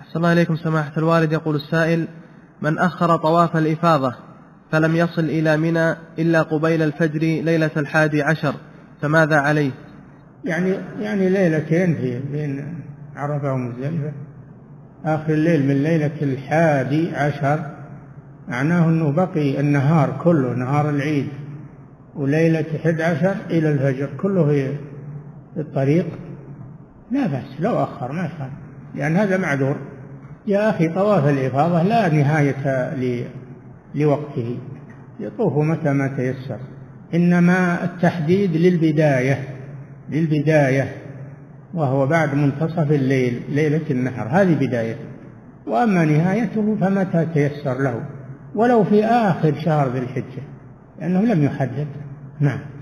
صلى الله عليكم سماحة الوالد. يقول السائل: من أخر طواف الإفاضة فلم يصل إلى منى إلا قبيل الفجر ليلة 11، فماذا عليه؟ يعني ليلتين بين عرفة ومزدلفة، آخر الليل من ليلة 11 معناه أنه بقي النهار كله، نهار العيد، وليلة 11 إلى الفجر كله في الطريق، لا بأس لو أخر ما فعل، لأن هذا معذور. يا أخي طواف الإفاضة لا نهاية لوقته، يطوف متى ما تيسر، إنما التحديد للبداية وهو بعد منتصف الليل ليلة النحر، هذه بدايته، وأما نهايته فمتى تيسر له، ولو في آخر شهر ذي الحجة، لأنه لم يحدد. نعم.